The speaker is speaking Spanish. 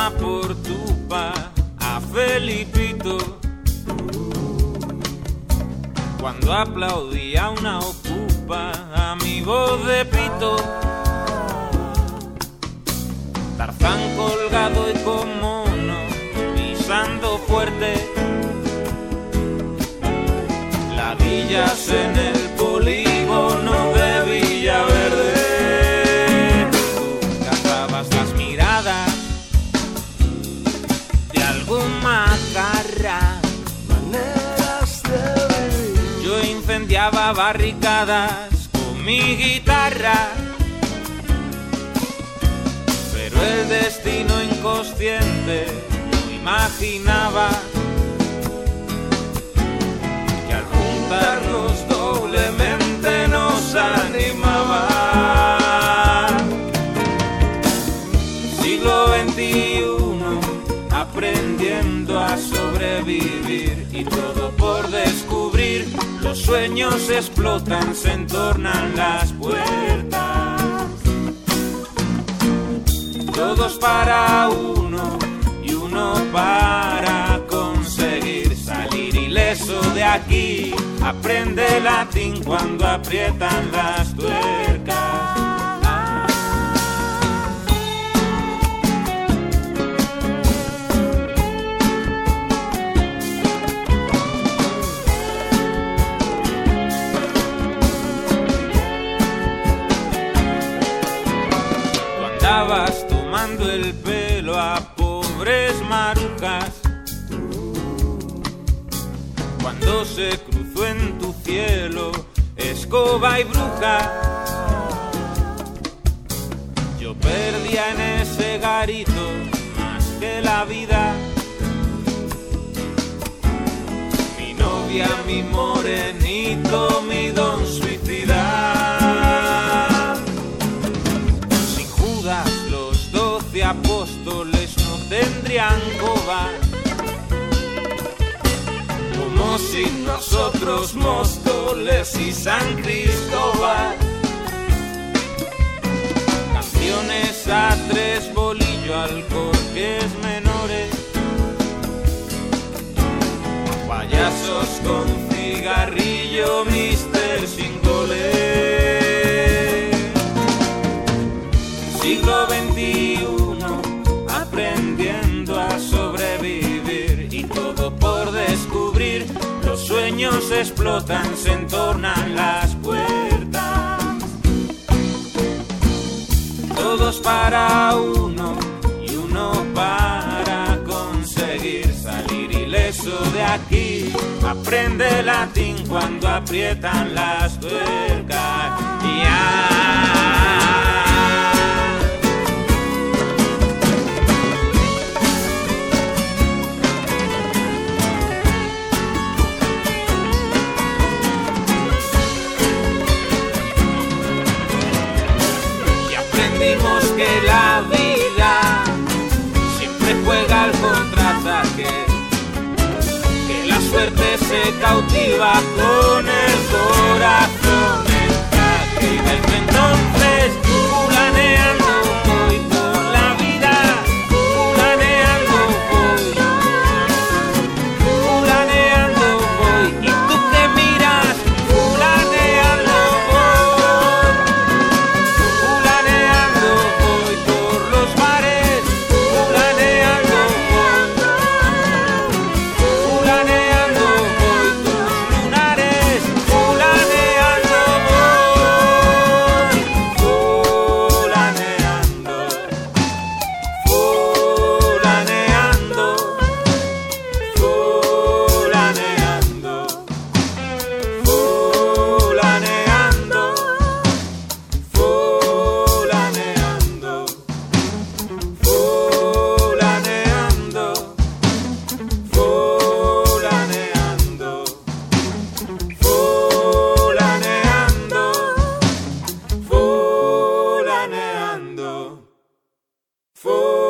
toma por tupa a Felipito cuando aplaudía una ocupa a mi voz de pito. Tarzán colgado y con mono, pisando fuerte, ladillas en el polígono de Villaverde. Tú cazabas las miradas de algún macarra, maneras de vivir. Yo incendiaba barricadas con mi guitarra, pero el destino inconsciente no imaginaba que al juntarnos doblemente nos animaba. Siglo XXI, aprendiendo a sobrevivir y todo por descubrir. Los sueños explotan, se entornan las puertas. Todos para uno y uno para conseguir salir ileso de aquí. Aprende latín cuando aprietan las tuercas. Tú andabas tomando el pelo a pobres marujas cuando se cruzó en tu cielo escoba y bruja. Yo perdía en ese garito más que la vida, mi novia, mi morenito, mi don suicida. Sin Judas los 12 apóstoles no tendrían coba, como sin nosotros Móstoles y San Cristóbal. Canciones a 3 bolillo, alcorques menores, payasos con cigarrillo, mister sin goles. Siglo XXI, aprendiendo a sobrevivir y todo por descubrir. Los sueños explotan, se entornan las puertas. Todos para uno y uno para conseguir salir ileso de aquí. Aprende latín cuando aprietan las tuercas. Que la vida siempre juega al contraataque, que la suerte se cautiva con el corazón en jaque. Y desde entonces planeando voy por la vida, planeando voy, planeando voy. Y tú que miras, planeando voy, planeando voy por los mares, planeando voy, planeando voy tus lunares, planeando voy, planeando, planeando, planeando, planeando, planeando, planeando, planeando, planeando, planeando.